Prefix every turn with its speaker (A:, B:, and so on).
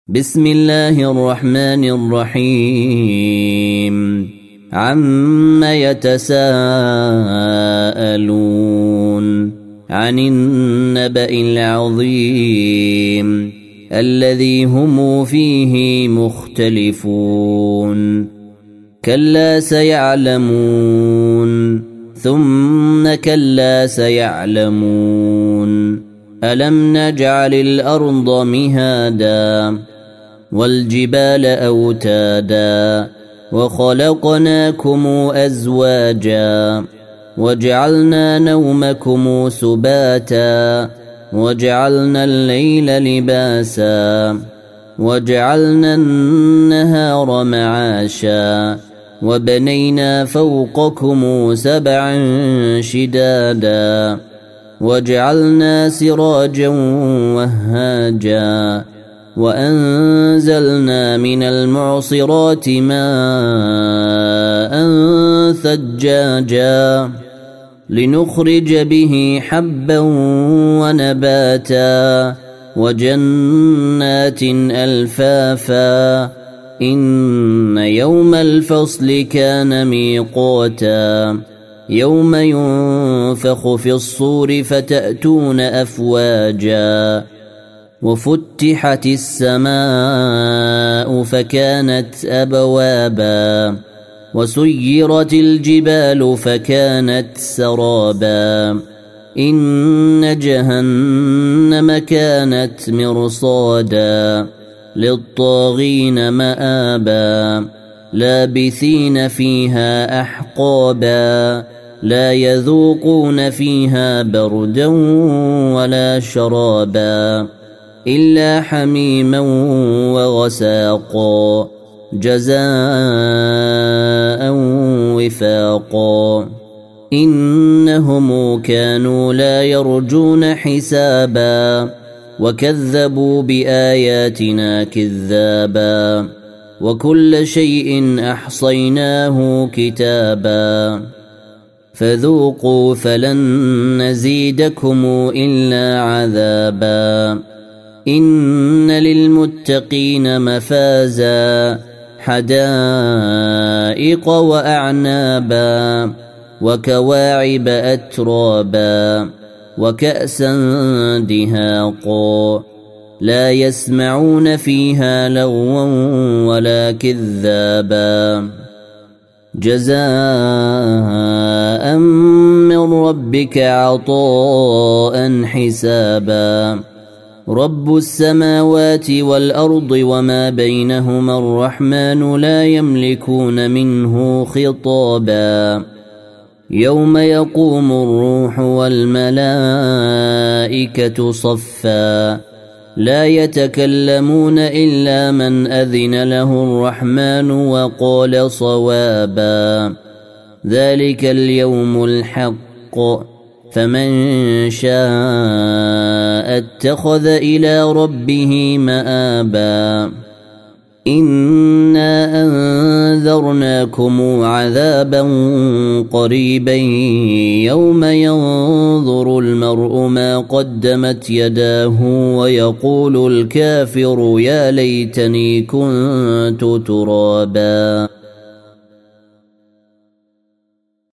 A: بسم الله الرحمن الرحيم عم يتساءلون عن النبأ العظيم الذي هم فيه مختلفون كلا سيعلمون ثم كلا سيعلمون ألم نجعل الأرض مهادا والجبال أوتادا وخلقناكم أزواجا وجعلنا نومكم سباتا وجعلنا الليل لباسا وجعلنا النهار معاشا وبنينا فوقكم سبعا شدادا وجعلنا سراجا وهاجا وأنزلنا من المعصرات ماء ثجاجا لنخرج به حبا ونباتا وجنات ألفافا إن يوم الفصل كان ميقاتا يوم ينفخ في الصور فتأتون أفواجا وفتحت السماء فكانت أبوابا وسيرت الجبال فكانت سرابا إن جهنم كانت مرصادا للطاغين مآبا لابثين فيها أحقابا لا يذوقون فيها بردا ولا شرابا إلا حميما وغساقا جزاء وفاقا إنهم كانوا لا يرجون حسابا وكذبوا بآياتنا كذابا وكل شيء أحصيناه كتابا فذوقوا فلن نزيدكم إلا عذابا إن للمتقين مفازا حدائق وأعنابا وكواعب أترابا وكأسا دهاقا لا يسمعون فيها لغوا ولا كذابا جزاء من ربك عطاء حسابا رب السماوات والأرض وما بينهما الرحمن لا يملكون منه خطابا يوم يقوم الروح والملائكة صفا لا يتكلمون إلا من أذن له الرحمن وقال صوابا ذلك اليوم الحق فمن شاء اتخذ إلى ربه مآبا إنا أنذرناكم عذابا قريبا يوم ينظر المرء ما قدمت يداه ويقول الكافر يا ليتني كنت ترابا